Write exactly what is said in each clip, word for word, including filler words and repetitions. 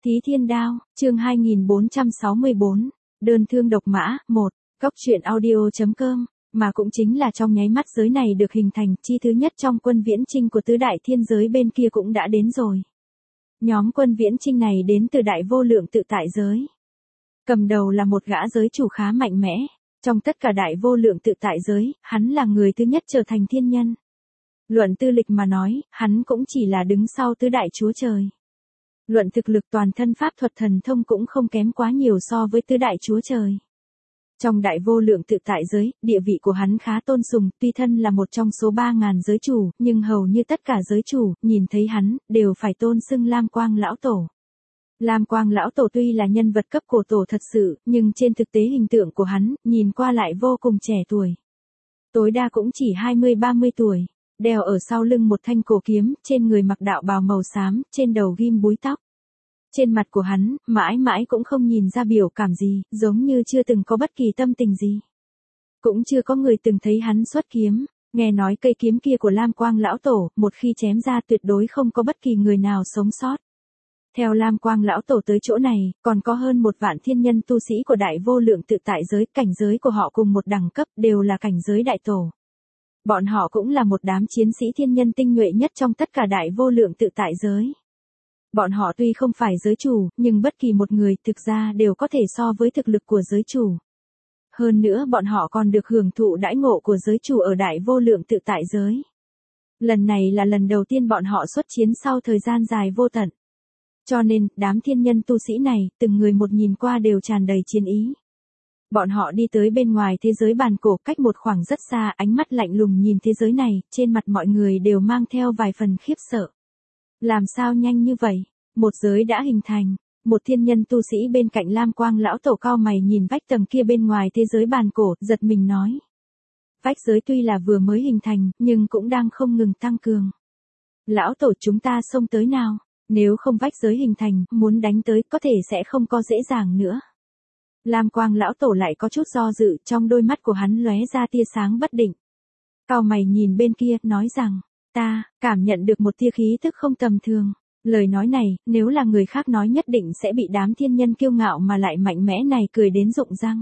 Thí Thiên Đao, chương hai nghìn bốn trăm sáu mươi bốn, đơn thương độc mã, một, Cóc truyện audio.com, mà cũng chính là trong nháy mắt giới này được hình thành, chi thứ nhất trong quân viễn chinh của tứ đại thiên giới bên kia cũng đã đến rồi. Nhóm quân viễn chinh này đến từ đại vô lượng tự tại giới. Cầm đầu là một gã giới chủ khá mạnh mẽ, trong tất cả đại vô lượng tự tại giới, hắn là người thứ nhất trở thành thiên nhân. Luận tư lịch mà nói, hắn cũng chỉ là đứng sau tứ đại chúa trời. Luận thực lực toàn thân pháp thuật thần thông cũng không kém quá nhiều so với tứ đại chúa trời. Trong đại vô lượng tự tại giới, địa vị của hắn khá tôn sùng, tuy thân là một trong số ba ngàn giới chủ, nhưng hầu như tất cả giới chủ, nhìn thấy hắn, đều phải tôn xưng Lam Quang Lão Tổ. Lam Quang Lão Tổ tuy là nhân vật cấp cổ tổ thật sự, nhưng trên thực tế hình tượng của hắn, nhìn qua lại vô cùng trẻ tuổi. Tối đa cũng chỉ hai mươi ba mươi tuổi, đeo ở sau lưng một thanh cổ kiếm, trên người mặc đạo bào màu xám, trên đầu ghim búi tóc. Trên mặt của hắn, mãi mãi cũng không nhìn ra biểu cảm gì, giống như chưa từng có bất kỳ tâm tình gì. Cũng chưa có người từng thấy hắn xuất kiếm, nghe nói cây kiếm kia của Lam Quang Lão Tổ, một khi chém ra tuyệt đối không có bất kỳ người nào sống sót. Theo Lam Quang Lão Tổ tới chỗ này, còn có hơn một vạn thiên nhân tu sĩ của đại vô lượng tự tại giới, cảnh giới của họ cùng một đẳng cấp, đều là cảnh giới đại tổ. Bọn họ cũng là một đám chiến sĩ thiên nhân tinh nhuệ nhất trong tất cả đại vô lượng tự tại giới. Bọn họ tuy không phải giới chủ, nhưng bất kỳ một người thực ra đều có thể so với thực lực của giới chủ. Hơn nữa bọn họ còn được hưởng thụ đãi ngộ của giới chủ ở đại vô lượng tự tại giới. Lần này là lần đầu tiên bọn họ xuất chiến sau thời gian dài vô tận. Cho nên, đám thiên nhân tu sĩ này, từng người một nhìn qua đều tràn đầy chiến ý. Bọn họ đi tới bên ngoài thế giới bàn cổ cách một khoảng rất xa, ánh mắt lạnh lùng nhìn thế giới này, trên mặt mọi người đều mang theo vài phần khiếp sợ. Làm sao nhanh như vậy? Một giới đã hình thành. Một thiên nhân tu sĩ bên cạnh Lam Quang Lão Tổ cao mày nhìn vách tầng kia bên ngoài thế giới bàn cổ, giật mình nói. Vách giới tuy là vừa mới hình thành, nhưng cũng đang không ngừng tăng cường. Lão Tổ chúng ta xông tới nào? Nếu không vách giới hình thành, muốn đánh tới có thể sẽ không có dễ dàng nữa. Lam Quang Lão Tổ lại có chút do dự, trong đôi mắt của hắn lóe ra tia sáng bất định. Cao mày nhìn bên kia, nói rằng, ta, cảm nhận được một tia khí tức không tầm thường. Lời nói này, nếu là người khác nói nhất định sẽ bị đám thiên nhân kiêu ngạo mà lại mạnh mẽ này cười đến rụng răng.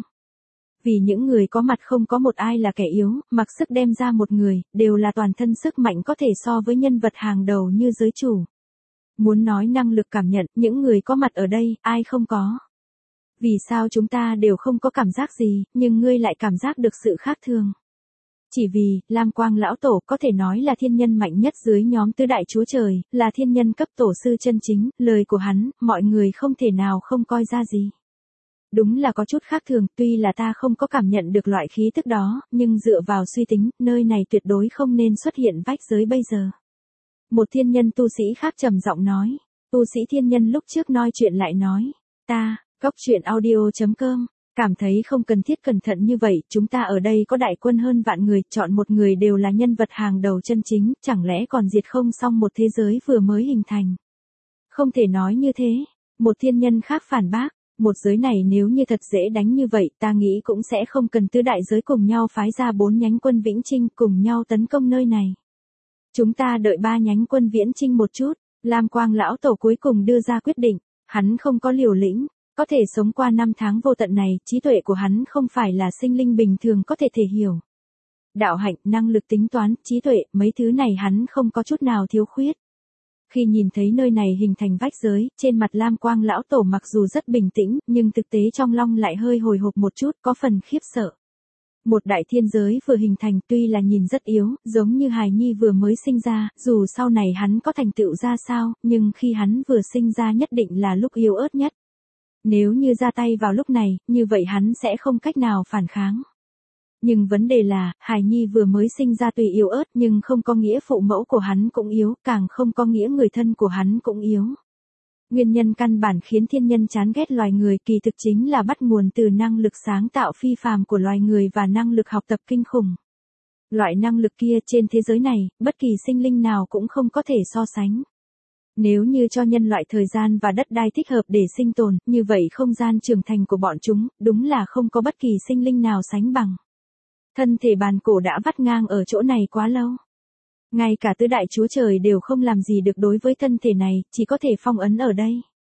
Vì những người có mặt không có một ai là kẻ yếu, mặc sức đem ra một người, đều là toàn thân sức mạnh có thể so với nhân vật hàng đầu như giới chủ. Muốn nói năng lực cảm nhận, những người có mặt ở đây, ai không có. Vì sao chúng ta đều không có cảm giác gì, nhưng ngươi lại cảm giác được sự khác thường. Chỉ vì, Lam Quang Lão Tổ có thể nói là thiên nhân mạnh nhất dưới nhóm tứ đại chúa trời, là thiên nhân cấp tổ sư chân chính, lời của hắn, mọi người không thể nào không coi ra gì. Đúng là có chút khác thường, tuy là ta không có cảm nhận được loại khí tức đó, nhưng dựa vào suy tính, nơi này tuyệt đối không nên xuất hiện vách giới bây giờ. Một thiên nhân tu sĩ khác trầm giọng nói, tu sĩ thiên nhân lúc trước nói chuyện lại nói, ta, Cóc truyện audio.com, cảm thấy không cần thiết cẩn thận như vậy, chúng ta ở đây có đại quân hơn vạn người, chọn một người đều là nhân vật hàng đầu chân chính, chẳng lẽ còn diệt không xong một thế giới vừa mới hình thành. Không thể nói như thế, một thiên nhân khác phản bác, một giới này nếu như thật dễ đánh như vậy, ta nghĩ cũng sẽ không cần tứ đại giới cùng nhau phái ra bốn nhánh quân viễn chinh cùng nhau tấn công nơi này. Chúng ta đợi ba nhánh quân viễn chinh một chút, Lam Quang Lão Tổ cuối cùng đưa ra quyết định, hắn không có liều lĩnh, có thể sống qua năm tháng vô tận này, trí tuệ của hắn không phải là sinh linh bình thường có thể thể hiểu. Đạo hạnh, năng lực tính toán, trí tuệ, mấy thứ này hắn không có chút nào thiếu khuyết. Khi nhìn thấy nơi này hình thành vách giới, trên mặt Lam Quang Lão Tổ mặc dù rất bình tĩnh, nhưng thực tế trong lòng lại hơi hồi hộp một chút, có phần khiếp sợ. Một đại thiên giới vừa hình thành tuy là nhìn rất yếu, giống như hài nhi vừa mới sinh ra, dù sau này hắn có thành tựu ra sao, nhưng khi hắn vừa sinh ra nhất định là lúc yếu ớt nhất. Nếu như ra tay vào lúc này, như vậy hắn sẽ không cách nào phản kháng. Nhưng vấn đề là, hài nhi vừa mới sinh ra tuy yếu ớt nhưng không có nghĩa phụ mẫu của hắn cũng yếu, càng không có nghĩa người thân của hắn cũng yếu. Nguyên nhân căn bản khiến thiên nhân chán ghét loài người kỳ thực chính là bắt nguồn từ năng lực sáng tạo phi phàm của loài người và năng lực học tập kinh khủng. Loại năng lực kia trên thế giới này, bất kỳ sinh linh nào cũng không có thể so sánh. Nếu như cho nhân loại thời gian và đất đai thích hợp để sinh tồn, như vậy không gian trưởng thành của bọn chúng, đúng là không có bất kỳ sinh linh nào sánh bằng. Thân thể bàn cổ đã vắt ngang ở chỗ này quá lâu. Ngay cả tứ đại chúa trời đều không làm gì được đối với thân thể này, chỉ có thể phong ấn ở đây.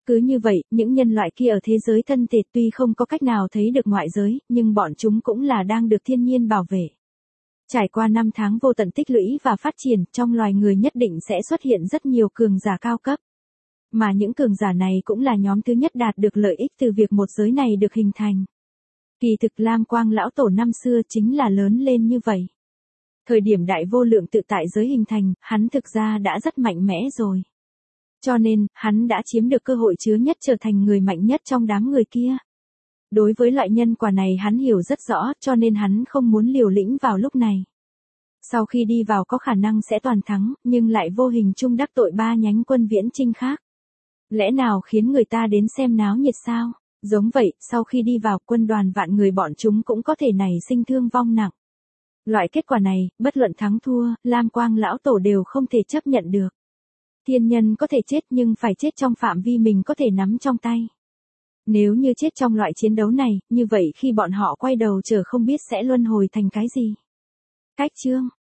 Cứ như vậy, những nhân loại kia ở thế giới thân thể tuy không có cách nào thấy được ngoại giới, nhưng bọn chúng cũng là đang được thiên nhiên bảo vệ. Trải qua năm tháng vô tận tích lũy và phát triển, trong loài người nhất định sẽ xuất hiện rất nhiều cường giả cao cấp. Mà những cường giả này cũng là nhóm thứ nhất đạt được lợi ích từ việc một giới này được hình thành. Kỳ thực Lam Quang lão tổ năm xưa chính là lớn lên như vậy. Thời điểm đại vô lượng tự tại giới hình thành, hắn thực ra đã rất mạnh mẽ rồi. Cho nên, hắn đã chiếm được cơ hội chứa nhất trở thành người mạnh nhất trong đám người kia. Đối với loại nhân quả này hắn hiểu rất rõ, cho nên hắn không muốn liều lĩnh vào lúc này. Sau khi đi vào có khả năng sẽ toàn thắng, nhưng lại vô hình chung đắc tội ba nhánh quân viễn chinh khác. Lẽ nào khiến người ta đến xem náo nhiệt sao? Giống vậy, sau khi đi vào quân đoàn vạn người bọn chúng cũng có thể nảy sinh thương vong nặng. Loại kết quả này, bất luận thắng thua, Lam Quang lão tổ đều không thể chấp nhận được. Thiên nhân có thể chết nhưng phải chết trong phạm vi mình có thể nắm trong tay. Nếu như chết trong loại chiến đấu này, như vậy khi bọn họ quay đầu chờ không biết sẽ luân hồi thành cái gì. Cách chương